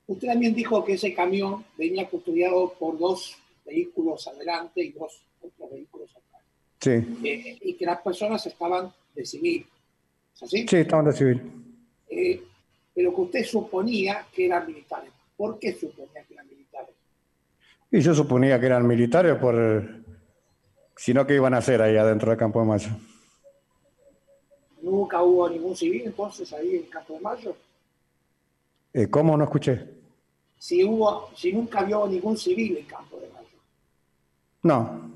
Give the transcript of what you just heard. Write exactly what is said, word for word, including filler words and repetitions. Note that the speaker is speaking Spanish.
Usted también dijo que ese camión venía custodiado por dos vehículos adelante y dos otros vehículos atrás. Sí, Eh, y que las personas estaban de civil. ¿Es sí, así? estaban de civil. Eh, pero que usted suponía que eran militares. ¿Por qué suponía que eran militares? Y yo suponía que eran militares por... Si no, ¿qué iban a hacer ahí adentro del Campo de Mayo? Nunca hubo ningún civil entonces ahí en Campo de Mayo. Eh, ¿Cómo no escuché? Si, hubo, si nunca vio ningún civil en Campo de Mayo. No.